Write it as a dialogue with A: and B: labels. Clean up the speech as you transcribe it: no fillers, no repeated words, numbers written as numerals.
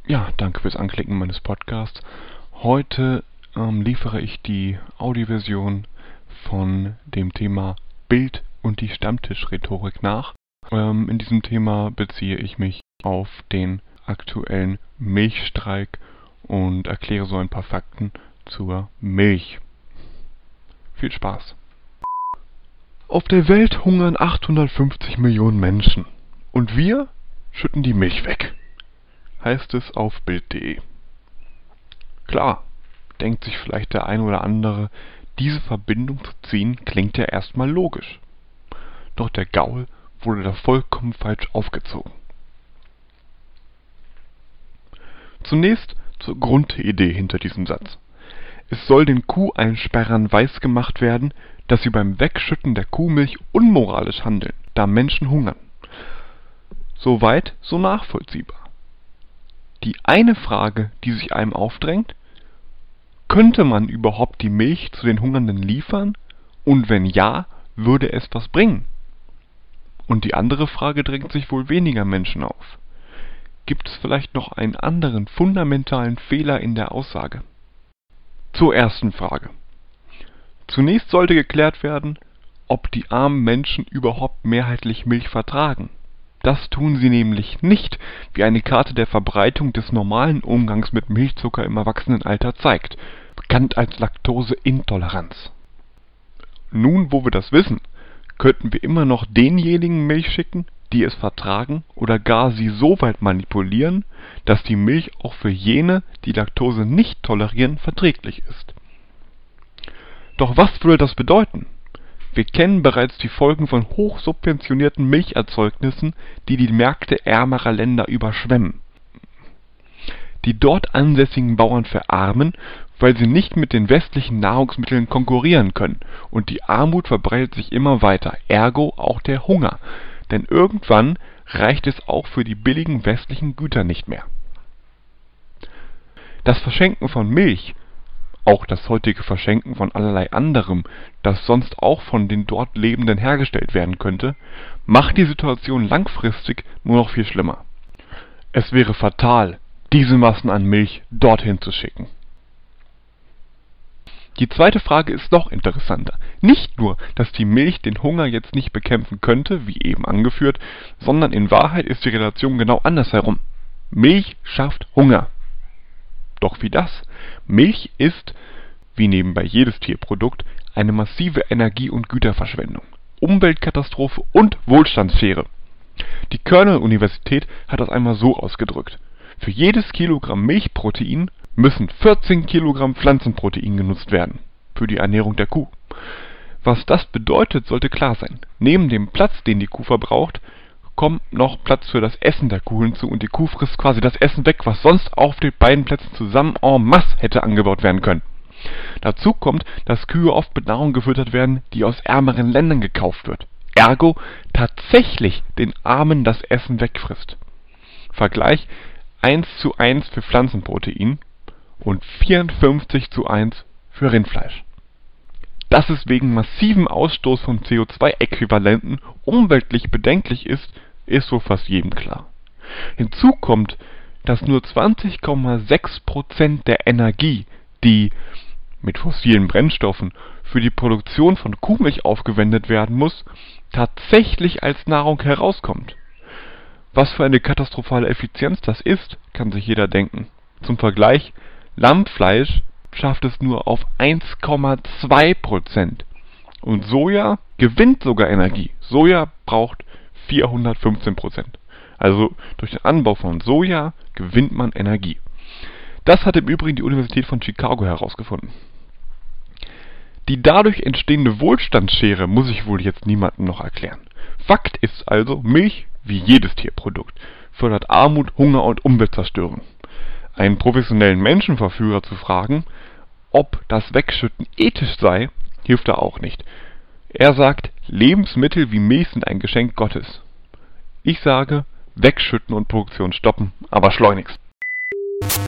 A: Ja, danke fürs Anklicken meines Podcasts. Heute liefere ich die Audioversion von dem Thema Bild und die Stammtischrhetorik nach. In diesem Thema beziehe ich mich auf den aktuellen Milchstreik und erkläre so ein paar Fakten zur Milch. Viel Spaß! Auf der Welt hungern 850 Millionen Menschen und wir schütten die Milch weg, heißt es auf Bild.de. Klar, denkt sich vielleicht der ein oder andere, diese Verbindung zu ziehen klingt ja erstmal logisch. Doch der Gaul wurde da vollkommen falsch aufgezogen. Zunächst zur Grundidee hinter diesem Satz. Es soll den Kuheinsperrern weisgemacht werden, dass sie beim Wegschütten der Kuhmilch unmoralisch handeln, da Menschen hungern. Soweit so nachvollziehbar. Die eine Frage, die sich einem aufdrängt: Könnte man überhaupt die Milch zu den Hungernden liefern? Und wenn ja, würde es was bringen? Und die andere Frage drängt sich wohl weniger Menschen auf. Gibt es vielleicht noch einen anderen fundamentalen Fehler in der Aussage? Zur ersten Frage. Zunächst sollte geklärt werden, ob die armen Menschen überhaupt mehrheitlich Milch vertragen. Das tun sie nämlich nicht, wie eine Karte der Verbreitung des normalen Umgangs mit Milchzucker im Erwachsenenalter zeigt, bekannt als Laktoseintoleranz. Nun, wo wir das wissen, könnten wir immer noch denjenigen Milch schicken, die es vertragen oder gar sie so weit manipulieren, dass die Milch auch für jene, die Laktose nicht tolerieren, verträglich ist. Doch was würde das bedeuten? Wir kennen bereits die Folgen von hochsubventionierten Milcherzeugnissen, die die Märkte ärmerer Länder überschwemmen. Die dort ansässigen Bauern verarmen, weil sie nicht mit den westlichen Nahrungsmitteln konkurrieren können, und die Armut verbreitet sich immer weiter, ergo auch der Hunger, denn irgendwann reicht es auch für die billigen westlichen Güter nicht mehr. Das Verschenken von Milch, auch das heutige Verschenken von allerlei anderem, das sonst auch von den dort Lebenden hergestellt werden könnte, macht die Situation langfristig nur noch viel schlimmer. Es wäre fatal, diese Massen an Milch dorthin zu schicken. Die zweite Frage ist noch interessanter. Nicht nur, dass die Milch den Hunger jetzt nicht bekämpfen könnte, wie eben angeführt, sondern in Wahrheit ist die Relation genau andersherum. Milch schafft Hunger. Doch wie das? Milch ist, wie nebenbei jedes Tierprodukt, eine massive Energie- und Güterverschwendung, Umweltkatastrophe und Wohlstandsschere. Die Cornell-Universität hat das einmal so ausgedrückt: Für jedes Kilogramm Milchprotein müssen 14 Kilogramm Pflanzenprotein genutzt werden, für die Ernährung der Kuh. Was das bedeutet, sollte klar sein. Neben dem Platz, den die Kuh verbraucht, kommt noch Platz für das Essen der Kuh hinzu, und die Kuh frisst quasi das Essen weg, was sonst auf den beiden Plätzen zusammen en masse hätte angebaut werden können. Dazu kommt, dass Kühe oft mit Nahrung gefüttert werden, die aus ärmeren Ländern gekauft wird, ergo tatsächlich den Armen das Essen wegfrisst. Vergleich: 1:1 für Pflanzenprotein und 54:1 für Rindfleisch. Dass es wegen massivem Ausstoß von CO2-Äquivalenten umweltlich bedenklich ist, ist wohl fast jedem klar. Hinzu kommt, dass nur 20,6% der Energie, die mit fossilen Brennstoffen für die Produktion von Kuhmilch aufgewendet werden muss, tatsächlich als Nahrung herauskommt. Was für eine katastrophale Effizienz das ist, kann sich jeder denken. Zum Vergleich: Lammfleisch schafft es nur auf 1,2%. Und Soja gewinnt sogar Energie. Soja braucht 415%. Also durch den Anbau von Soja gewinnt man Energie. Das hat im Übrigen die Universität von Chicago herausgefunden. Die dadurch entstehende Wohlstandsschere muss ich wohl jetzt niemandem noch erklären. Fakt ist also, Milch, wie jedes Tierprodukt, fördert Armut, Hunger und Umweltzerstörung. Einen professionellen Menschenverführer zu fragen, ob das Wegschütten ethisch sei, hilft da auch nicht. Er sagt, Lebensmittel wie Milch sind ein Geschenk Gottes. Ich sage, wegschütten und Produktion stoppen, aber schleunigst.